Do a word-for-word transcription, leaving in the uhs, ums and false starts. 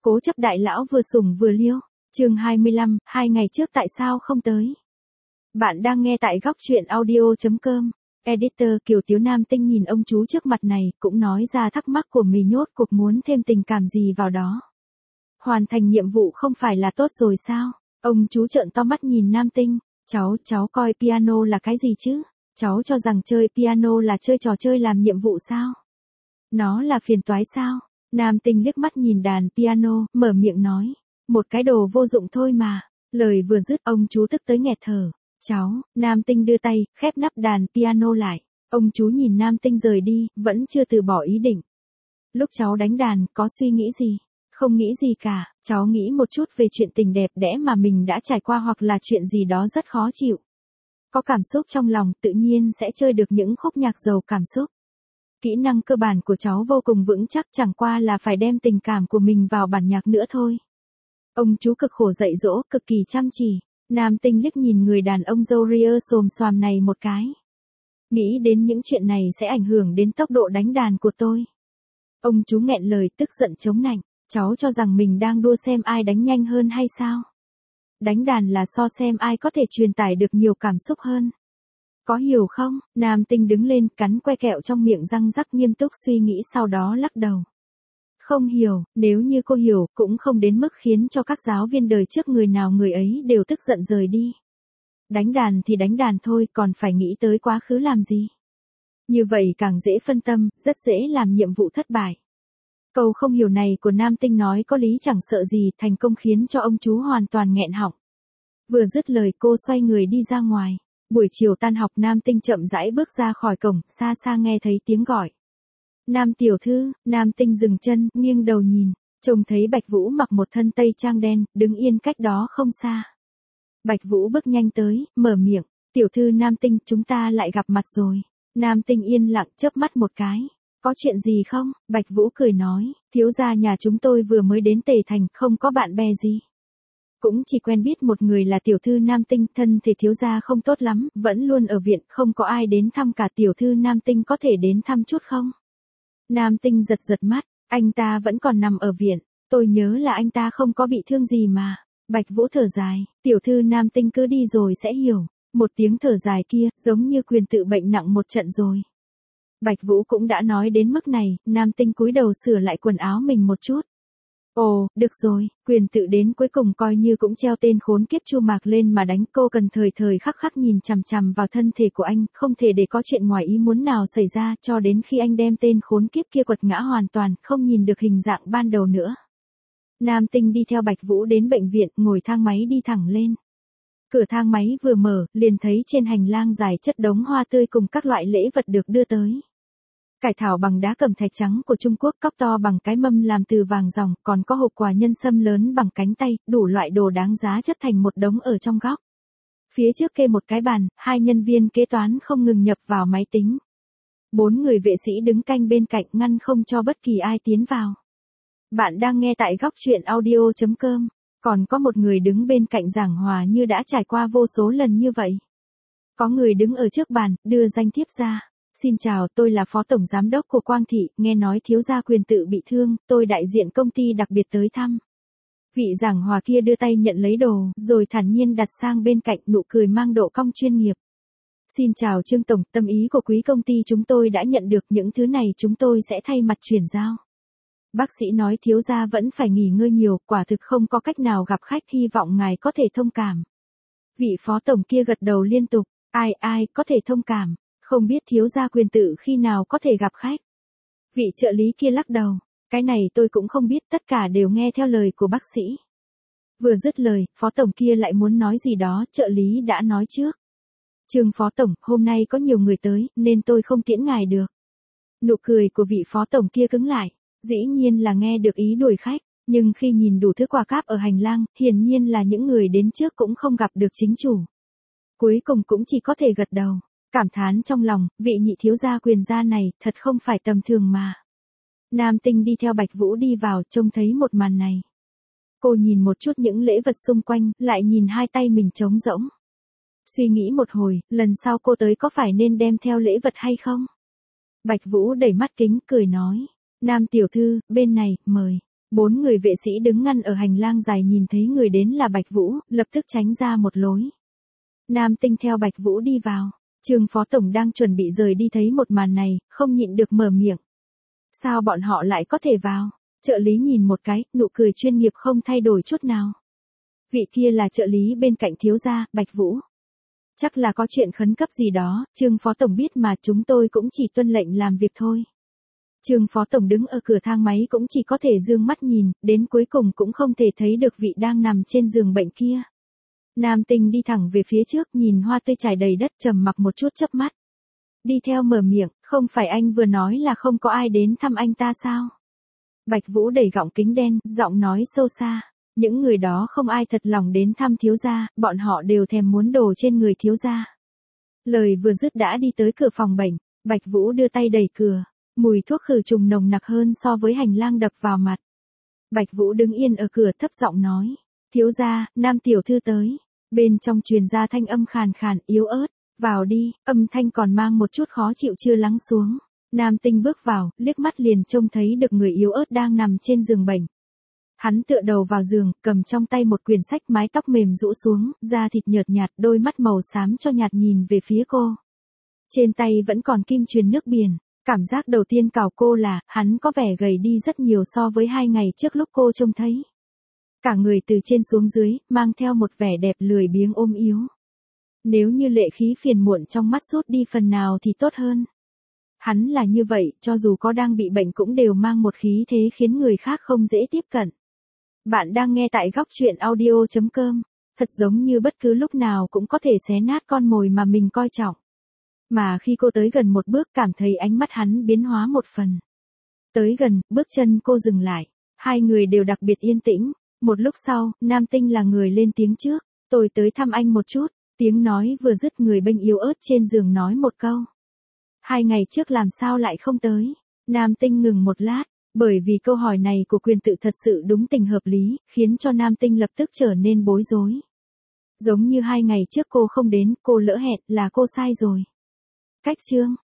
Cố chấp đại lão vừa sủng vừa liêu. Chương hai mươi lăm, hai ngày trước tại sao không tới? Bạn đang nghe tại góc truyện audio chấm com. Editor Kiều Tiếu Nam Tinh nhìn ông chú trước mặt này, cũng nói ra thắc mắc của mình, nhốt cuộc muốn thêm tình cảm gì vào đó. Hoàn thành nhiệm vụ không phải là tốt rồi sao? Ông chú trợn to mắt nhìn Nam Tinh. Cháu, cháu coi piano là cái gì chứ? Cháu cho rằng chơi piano là chơi trò chơi làm nhiệm vụ sao? Nó là phiền toái sao? Nam Tinh liếc mắt nhìn đàn piano, mở miệng nói. Một cái đồ vô dụng thôi mà. Lời vừa dứt, ông chú tức tới nghẹt thở. Cháu, Nam Tinh đưa tay, khép nắp đàn piano lại. Ông chú nhìn Nam Tinh rời đi, vẫn chưa từ bỏ ý định. Lúc cháu đánh đàn, có suy nghĩ gì? Không nghĩ gì cả, cháu nghĩ một chút về chuyện tình đẹp đẽ mà mình đã trải qua hoặc là chuyện gì đó rất khó chịu. Có cảm xúc trong lòng, tự nhiên sẽ chơi được những khúc nhạc giàu cảm xúc. Kỹ năng cơ bản của cháu vô cùng vững chắc, chẳng qua là phải đem tình cảm của mình vào bản nhạc nữa thôi. Ông chú cực khổ dạy dỗ, cực kỳ chăm chỉ. Nam Tinh liếc nhìn người đàn ông râu ria xồm xoàm này một cái. Nghĩ đến những chuyện này sẽ ảnh hưởng đến tốc độ đánh đàn của tôi. Ông chú nghẹn lời, tức giận chống nạnh. Cháu cho rằng mình đang đua xem ai đánh nhanh hơn hay sao? Đánh đàn là so xem ai có thể truyền tải được nhiều cảm xúc hơn. Có hiểu không? Nam Tinh đứng lên, cắn que kẹo trong miệng răng rắc, nghiêm túc suy nghĩ, sau đó lắc đầu. Không hiểu, nếu như cô hiểu, cũng không đến mức khiến cho các giáo viên đời trước người nào người ấy đều tức giận rời đi. Đánh đàn thì đánh đàn thôi, còn phải nghĩ tới quá khứ làm gì? Như vậy càng dễ phân tâm, rất dễ làm nhiệm vụ thất bại. Câu không hiểu này của Nam Tinh nói có lý chẳng sợ gì, thành công khiến cho ông chú hoàn toàn nghẹn họng. Vừa dứt lời, cô xoay người đi ra ngoài. Buổi chiều tan học, Nam Tinh chậm rãi bước ra khỏi cổng, xa xa nghe thấy tiếng gọi. Nam tiểu thư. Nam Tinh dừng chân, nghiêng đầu nhìn, trông thấy Bạch Vũ mặc một thân tây trang đen, đứng yên cách đó không xa. Bạch Vũ bước nhanh tới, mở miệng, tiểu thư Nam Tinh, chúng ta lại gặp mặt rồi. Nam Tinh yên lặng, chớp mắt một cái. Có chuyện gì không? Bạch Vũ cười nói, thiếu gia nhà chúng tôi vừa mới đến Tề Thành, không có bạn bè gì. Cũng chỉ quen biết một người là tiểu thư Nam Tinh, thân thể thiếu gia không tốt lắm, vẫn luôn ở viện, không có ai đến thăm cả, tiểu thư Nam Tinh có thể đến thăm chút không? Nam Tinh giật giật mắt, anh ta vẫn còn nằm ở viện, tôi nhớ là anh ta không có bị thương gì mà. Bạch Vũ thở dài, tiểu thư Nam Tinh cứ đi rồi sẽ hiểu. Một tiếng thở dài kia, giống như Quyền tự bệnh nặng một trận rồi. Bạch Vũ cũng đã nói đến mức này, Nam Tinh cúi đầu sửa lại quần áo mình một chút. Ồ, được rồi, Quyền tự đến cuối cùng coi như cũng treo tên khốn kiếp Chu Mạc lên mà đánh, cô cần thời thời khắc khắc nhìn chằm chằm vào thân thể của anh, không thể để có chuyện ngoài ý muốn nào xảy ra, cho đến khi anh đem tên khốn kiếp kia quật ngã hoàn toàn, không nhìn được hình dạng ban đầu nữa. Nam Tinh đi theo Bạch Vũ đến bệnh viện, ngồi thang máy đi thẳng lên. Cửa thang máy vừa mở, liền thấy trên hành lang dài chất đống hoa tươi cùng các loại lễ vật được đưa tới. Cải thảo bằng đá cẩm thạch trắng của Trung Quốc, cốc to bằng cái mâm làm từ vàng ròng, còn có hộp quà nhân sâm lớn bằng cánh tay, đủ loại đồ đáng giá chất thành một đống ở trong góc. Phía trước kê một cái bàn, hai nhân viên kế toán không ngừng nhập vào máy tính. Bốn người vệ sĩ đứng canh bên cạnh, ngăn không cho bất kỳ ai tiến vào. Bạn đang nghe tại góc truyện audio chấm com. Còn có một người đứng bên cạnh giảng hòa như đã trải qua vô số lần như vậy. Có người đứng ở trước bàn, đưa danh thiếp ra. Xin chào, tôi là phó tổng giám đốc của Quang Thị, nghe nói thiếu gia Quyền tự bị thương, tôi đại diện công ty đặc biệt tới thăm. Vị giảng hòa kia đưa tay nhận lấy đồ, rồi thản nhiên đặt sang bên cạnh, nụ cười mang độ cong chuyên nghiệp. Xin chào Trương Tổng, tâm ý của quý công ty chúng tôi đã nhận được, những thứ này chúng tôi sẽ thay mặt chuyển giao. Bác sĩ nói thiếu gia vẫn phải nghỉ ngơi nhiều, quả thực không có cách nào gặp khách, hy vọng ngài có thể thông cảm. Vị phó tổng kia gật đầu liên tục, ai ai có thể thông cảm, không biết thiếu gia Quyền tự khi nào có thể gặp khách. Vị trợ lý kia lắc đầu, cái này tôi cũng không biết, tất cả đều nghe theo lời của bác sĩ. Vừa dứt lời, phó tổng kia lại muốn nói gì đó, trợ lý đã nói trước. Trương phó tổng, hôm nay có nhiều người tới, nên tôi không tiễn ngài được. Nụ cười của vị phó tổng kia cứng lại. Dĩ nhiên là nghe được ý đuổi khách, nhưng khi nhìn đủ thứ quà cáp ở hành lang, hiển nhiên là những người đến trước cũng không gặp được chính chủ. Cuối cùng cũng chỉ có thể gật đầu, cảm thán trong lòng, vị nhị thiếu gia Quyền gia này, thật không phải tầm thường mà. Nam Tinh đi theo Bạch Vũ đi vào, trông thấy một màn này. Cô nhìn một chút những lễ vật xung quanh, lại nhìn hai tay mình trống rỗng. Suy nghĩ một hồi, lần sau cô tới có phải nên đem theo lễ vật hay không? Bạch Vũ đẩy mắt kính, cười nói. Nam tiểu thư, bên này, mời. Bốn người vệ sĩ đứng ngăn ở hành lang dài nhìn thấy người đến là Bạch Vũ, lập tức tránh ra một lối. Nam Tinh theo Bạch Vũ đi vào. Trương Phó Tổng đang chuẩn bị rời đi thấy một màn này, không nhịn được mở miệng. Sao bọn họ lại có thể vào? Trợ lý nhìn một cái, nụ cười chuyên nghiệp không thay đổi chút nào. Vị kia là trợ lý bên cạnh thiếu gia, Bạch Vũ. Chắc là có chuyện khẩn cấp gì đó, Trương Phó Tổng biết mà, chúng tôi cũng chỉ tuân lệnh làm việc thôi. Trương Phó Tổng đứng ở cửa thang máy cũng chỉ có thể dương mắt nhìn, đến cuối cùng cũng không thể thấy được vị đang nằm trên giường bệnh kia. Nam Tinh đi thẳng về phía trước, nhìn hoa tươi trải đầy đất, trầm mặc một chút chớp mắt. Đi theo mở miệng, không phải anh vừa nói là không có ai đến thăm anh ta sao? Bạch Vũ đẩy gọng kính đen, giọng nói sâu xa. Những người đó không ai thật lòng đến thăm thiếu gia, bọn họ đều thèm muốn đồ trên người thiếu gia. Lời vừa dứt đã đi tới cửa phòng bệnh, Bạch Vũ đưa tay đẩy cửa, mùi thuốc khử trùng nồng nặc hơn so với hành lang đập vào mặt. Bạch Vũ đứng yên ở cửa thấp giọng nói, thiếu gia, Nam tiểu thư tới. Bên trong truyền ra thanh âm khàn khàn, yếu ớt, vào đi, âm thanh còn mang một chút khó chịu chưa lắng xuống. Nam Tinh bước vào, liếc mắt liền trông thấy được người yếu ớt đang nằm trên giường bệnh. Hắn tựa đầu vào giường, cầm trong tay một quyển sách, mái tóc mềm rũ xuống, da thịt nhợt nhạt, đôi mắt màu xám cho nhạt nhìn về phía cô. Trên tay vẫn còn kim truyền nước biển. Cảm giác đầu tiên cào cô là, hắn có vẻ gầy đi rất nhiều so với hai ngày trước lúc cô trông thấy. Cả người từ trên xuống dưới, mang theo một vẻ đẹp lười biếng ôm yếu. Nếu như lệ khí phiền muộn trong mắt rút đi phần nào thì tốt hơn. Hắn là như vậy, cho dù có đang bị bệnh cũng đều mang một khí thế khiến người khác không dễ tiếp cận. Bạn đang nghe tại góc truyện audio chấm com. Thật giống như bất cứ lúc nào cũng có thể xé nát con mồi mà mình coi trọng. Mà khi cô tới gần một bước cảm thấy ánh mắt hắn biến hóa một phần. Tới gần, bước chân cô dừng lại. Hai người đều đặc biệt yên tĩnh. Một lúc sau, Nam Tinh là người lên tiếng trước. Tôi tới thăm anh một chút. Tiếng nói vừa dứt, người bênh yếu ớt trên giường nói một câu. Hai ngày trước làm sao lại không tới? Nam Tinh ngừng một lát. Bởi vì câu hỏi này của quyền tự thật sự đúng tình hợp lý, khiến cho Nam Tinh lập tức trở nên bối rối. Giống như hai ngày trước cô không đến, cô lỡ hẹn, là cô sai rồi. Cách chương.